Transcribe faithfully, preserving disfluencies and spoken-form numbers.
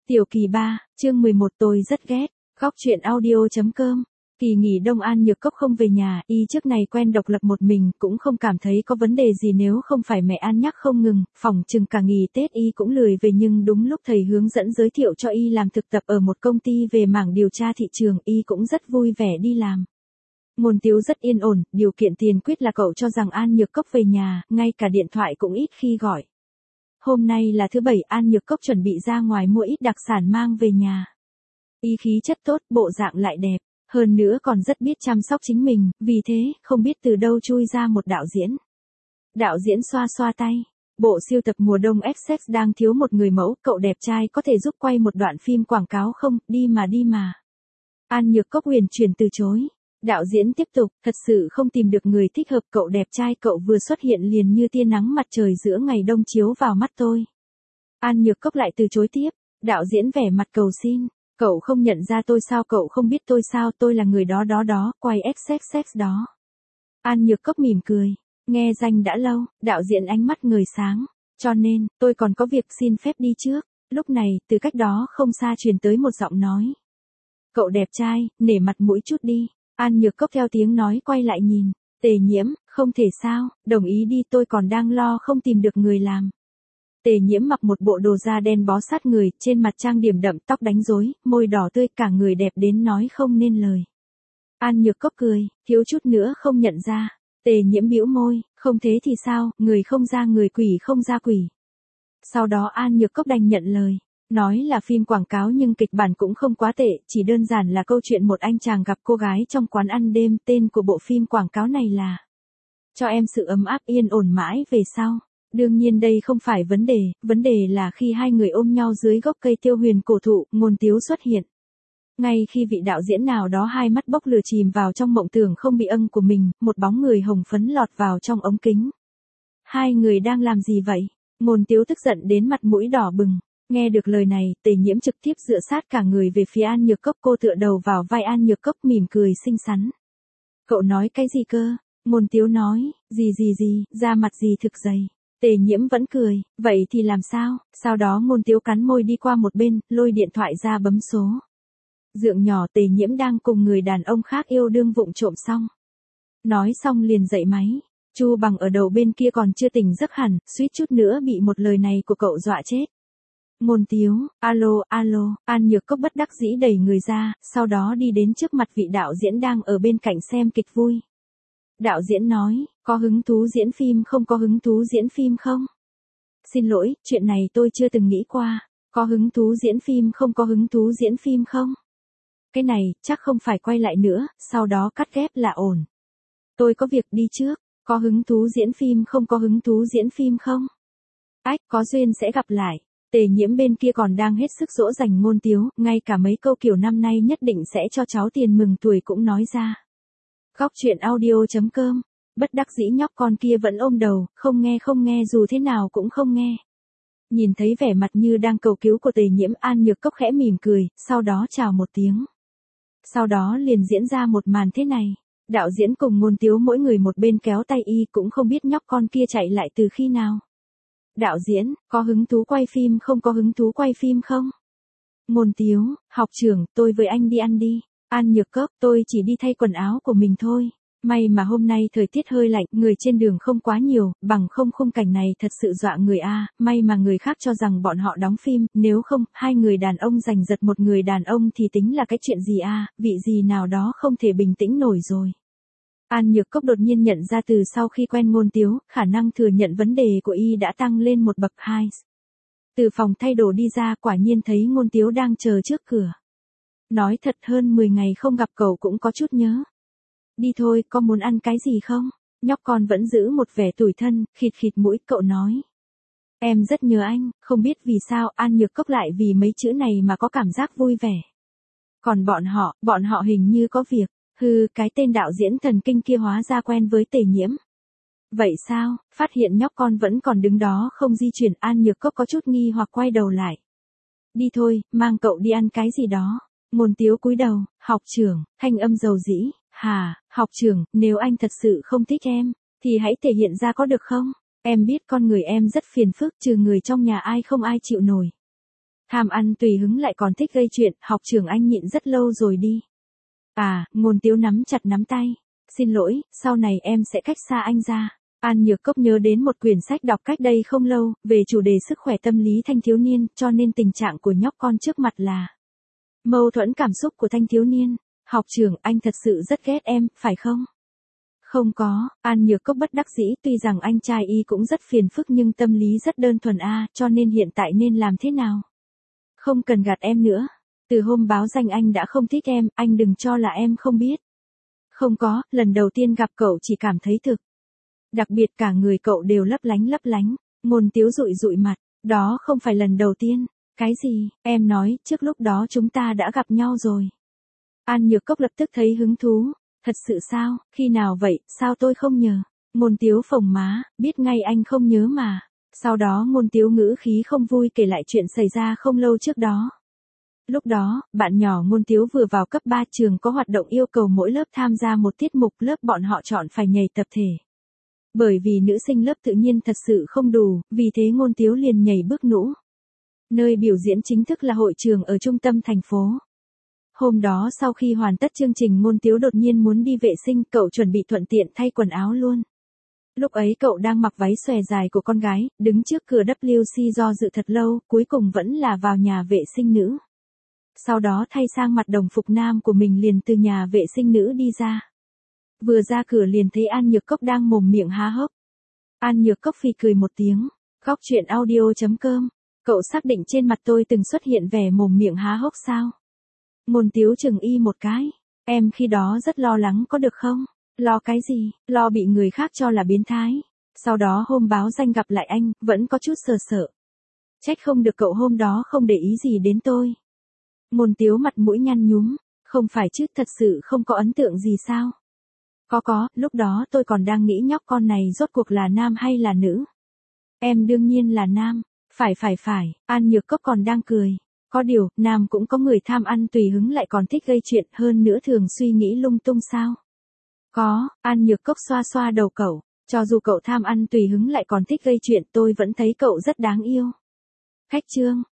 Tiểu kỳ ba, chương mười một tôi rất ghét, góc truyện audio.com. Kỳ nghỉ đông An Nhược Cốc không về nhà, y trước này quen độc lập một mình, cũng không cảm thấy có vấn đề gì nếu không phải mẹ An nhắc không ngừng, phỏng chừng cả nghỉ Tết y cũng lười về, nhưng đúng lúc thầy hướng dẫn giới thiệu cho y làm thực tập ở một công ty về mảng điều tra thị trường, y cũng rất vui vẻ đi làm. Ngôn Tiếu rất yên ổn, điều kiện tiền quyết là cậu cho rằng An Nhược Cốc về nhà, ngay cả điện thoại cũng ít khi gọi. Hôm nay là thứ bảy, An Nhược Cốc chuẩn bị ra ngoài mua ít đặc sản mang về nhà. Y khí chất tốt, bộ dạng lại đẹp, hơn nữa còn rất biết chăm sóc chính mình, vì thế, không biết từ đâu chui ra một đạo diễn. Đạo diễn xoa xoa tay, bộ siêu tập mùa đông ép ích đang thiếu một người mẫu, cậu đẹp trai có thể giúp quay một đoạn phim quảng cáo không, đi mà đi mà. An Nhược Cốc huyền chuyển từ chối. Đạo diễn tiếp tục, thật sự không tìm được người thích hợp, cậu đẹp trai cậu vừa xuất hiện liền như tia nắng mặt trời giữa ngày đông chiếu vào mắt tôi. An Nhược Cốc lại từ chối tiếp, đạo diễn vẻ mặt cầu xin, cậu không nhận ra tôi sao, cậu không biết tôi sao, tôi là người đó đó đó, quay ép ích đó. An Nhược Cốc mỉm cười, nghe danh đã lâu, đạo diễn ánh mắt ngời sáng, cho nên, tôi còn có việc xin phép đi trước, lúc này, từ cách đó không xa truyền tới một giọng nói. Cậu đẹp trai, nể mặt mũi chút đi. An Nhược Cốc theo tiếng nói quay lại nhìn, Tề Nhiễm, không thể sao, đồng ý đi, tôi còn đang lo không tìm được người làm. Tề Nhiễm mặc một bộ đồ da đen bó sát người, trên mặt trang điểm đậm, tóc đánh rối, môi đỏ tươi, cả người đẹp đến nói không nên lời. An Nhược Cốc cười, thiếu chút nữa không nhận ra. Tề Nhiễm bĩu môi, không thế thì sao, người không ra người, quỷ không ra quỷ. Sau đó An Nhược Cốc đành nhận lời. Nói là phim quảng cáo nhưng kịch bản cũng không quá tệ, chỉ đơn giản là câu chuyện một anh chàng gặp cô gái trong quán ăn đêm, tên của bộ phim quảng cáo này là Cho em sự ấm áp yên ổn mãi về sau. Đương nhiên đây không phải vấn đề, vấn đề là khi hai người ôm nhau dưới gốc cây tiêu huyền cổ thụ, Ngôn Tiếu xuất hiện. Ngay khi vị đạo diễn nào đó hai mắt bốc lửa chìm vào trong mộng tưởng không bị âng của mình, một bóng người hồng phấn lọt vào trong ống kính. Hai người đang làm gì vậy? Ngôn Tiếu tức giận đến mặt mũi đỏ bừng. Nghe được lời này, Tề Nhiễm trực tiếp dựa sát cả người về phía An Nhược Cốc, cô tựa đầu vào vai An Nhược Cốc mỉm cười xinh xắn. Cậu nói cái gì cơ? Ngôn Tiếu nói, gì gì gì, da mặt gì thực dày. Tề Nhiễm vẫn cười, vậy thì làm sao? Sau đó Ngôn Tiếu cắn môi đi qua một bên, lôi điện thoại ra bấm số. Dượng nhỏ Tề Nhiễm đang cùng người đàn ông khác yêu đương vụng trộm xong. Nói xong liền dậy máy. Chu Bằng ở đầu bên kia còn chưa tỉnh giấc hẳn, suýt chút nữa bị một lời này của cậu dọa chết. Ngôn Tiếu, alo, alo, An Nhược Cốc bất đắc dĩ đẩy người ra, sau đó đi đến trước mặt vị đạo diễn đang ở bên cạnh xem kịch vui. Đạo diễn nói, có hứng thú diễn phim không, có hứng thú diễn phim không? Xin lỗi, chuyện này tôi chưa từng nghĩ qua, có hứng thú diễn phim không, có hứng thú diễn phim không? Cái này, chắc không phải quay lại nữa, sau đó cắt ghép là ổn. Tôi có việc đi trước, có hứng thú diễn phim không, có hứng thú diễn phim không? Ách, có duyên sẽ gặp lại. Tề Nhiễm bên kia còn đang hết sức dỗ dành Ngôn Tiếu, ngay cả mấy câu kiểu năm nay nhất định sẽ cho cháu tiền mừng tuổi cũng nói ra. Góc truyện audio.com, bất đắc dĩ nhóc con kia vẫn ôm đầu, không nghe không nghe dù thế nào cũng không nghe. Nhìn thấy vẻ mặt như đang cầu cứu của Tề Nhiễm, An Nhược Cốc khẽ mỉm cười, sau đó chào một tiếng. Sau đó liền diễn ra một màn thế này. Đạo diễn cùng Ngôn Tiếu mỗi người một bên kéo tay y, cũng không biết nhóc con kia chạy lại từ khi nào. Đạo diễn, có hứng thú quay phim không, có hứng thú quay phim không? Ngôn Tiếu, học trưởng, tôi với anh đi ăn đi. An Nhược Cốc, tôi chỉ đi thay quần áo của mình thôi. May mà hôm nay thời tiết hơi lạnh, người trên đường không quá nhiều, bằng không khung cảnh này thật sự dọa người a. May mà người khác cho rằng bọn họ đóng phim, nếu không, hai người đàn ông giành giật một người đàn ông thì tính là cái chuyện gì a, vị gì nào đó không thể bình tĩnh nổi rồi. An Nhược Cốc đột nhiên nhận ra từ sau khi quen Ngôn Tiếu, khả năng thừa nhận vấn đề của y đã tăng lên một bậc hai. Từ phòng thay đồ đi ra, quả nhiên thấy Ngôn Tiếu đang chờ trước cửa. Nói thật, hơn mười ngày không gặp cậu cũng có chút nhớ. Đi thôi, có muốn ăn cái gì không? Nhóc con vẫn giữ một vẻ tủi thân, khịt khịt mũi, cậu nói. Em rất nhớ anh, không biết vì sao An Nhược Cốc lại vì mấy chữ này mà có cảm giác vui vẻ. Còn bọn họ, bọn họ hình như có việc. Hừ, cái tên đạo diễn thần kinh kia hóa ra quen với Tề Nhiễm. Vậy sao, phát hiện nhóc con vẫn còn đứng đó không di chuyển, An Nhược Cốc có chút nghi hoặc quay đầu lại. Đi thôi, mang cậu đi ăn cái gì đó. Ngôn Tiếu cúi đầu, học trưởng, thanh âm dầu dĩ, hà, học trưởng, nếu anh thật sự không thích em, thì hãy thể hiện ra có được không? Em biết con người em rất phiền phức, trừ người trong nhà ai không ai chịu nổi. Tham ăn tùy hứng lại còn thích gây chuyện, học trưởng anh nhịn rất lâu rồi đi. À, Ngôn Tiếu nắm chặt nắm tay. Xin lỗi, sau này em sẽ cách xa anh ra. An Nhược Cốc nhớ đến một quyển sách đọc cách đây không lâu, về chủ đề sức khỏe tâm lý thanh thiếu niên, cho nên tình trạng của nhóc con trước mặt là mâu thuẫn cảm xúc của thanh thiếu niên. Học trưởng, anh thật sự rất ghét em, phải không? Không có, An Nhược Cốc bất đắc dĩ, tuy rằng anh trai y cũng rất phiền phức nhưng tâm lý rất đơn thuần a, cho nên hiện tại nên làm thế nào? Không cần gạt em nữa. Từ hôm báo danh anh đã không thích em, anh đừng cho là em không biết. Không có, lần đầu tiên gặp cậu chỉ cảm thấy thực. Đặc biệt cả người cậu đều lấp lánh lấp lánh. Ngôn Tiếu dụi dụi mặt, đó không phải lần đầu tiên. Cái gì, em nói, trước lúc đó chúng ta đã gặp nhau rồi. An Nhược Cốc lập tức thấy hứng thú. Thật sự sao, khi nào vậy, sao tôi không nhớ? Ngôn Tiếu phồng má, biết ngay anh không nhớ mà. Sau đó Ngôn Tiếu ngữ khí không vui kể lại chuyện xảy ra không lâu trước đó. Lúc đó, bạn nhỏ Ngôn Tiếu vừa vào cấp ba, trường có hoạt động yêu cầu mỗi lớp tham gia một tiết mục, lớp bọn họ chọn phải nhảy tập thể. Bởi vì nữ sinh lớp tự nhiên thật sự không đủ, vì thế Ngôn Tiếu liền nhảy bước nũ. Nơi biểu diễn chính thức là hội trường ở trung tâm thành phố. Hôm đó sau khi hoàn tất chương trình, Ngôn Tiếu đột nhiên muốn đi vệ sinh, cậu chuẩn bị thuận tiện thay quần áo luôn. Lúc ấy cậu đang mặc váy xòe dài của con gái, đứng trước cửa W C do dự thật lâu, cuối cùng vẫn là vào nhà vệ sinh nữ. Sau đó thay sang mặc đồng phục nam của mình liền từ nhà vệ sinh nữ đi ra. Vừa ra cửa liền thấy An Nhược Cốc đang mồm miệng há hốc. An Nhược Cốc phì cười một tiếng. Góc truyện audio chấm com. Cậu xác định trên mặt tôi từng xuất hiện vẻ mồm miệng há hốc sao? Ngôn Tiếu chừng y một cái. Em khi đó rất lo lắng có được không? Lo cái gì? Lo bị người khác cho là biến thái. Sau đó hôm báo danh gặp lại anh, vẫn có chút sờ sợ. Trách không được cậu hôm đó không để ý gì đến tôi. Ngôn Tiếu mặt mũi nhăn nhúm. Không phải chứ, thật sự không có ấn tượng gì sao? Có có, lúc đó tôi còn đang nghĩ nhóc con này rốt cuộc là nam hay là nữ. Em đương nhiên là nam. Phải phải phải, An Nhược Cốc còn đang cười. Có điều, nam cũng có người tham ăn tùy hứng lại còn thích gây chuyện, hơn nữa thường suy nghĩ lung tung sao? Có, An Nhược Cốc xoa xoa đầu cậu. Cho dù cậu tham ăn tùy hứng lại còn thích gây chuyện, tôi vẫn thấy cậu rất đáng yêu. Khách trương.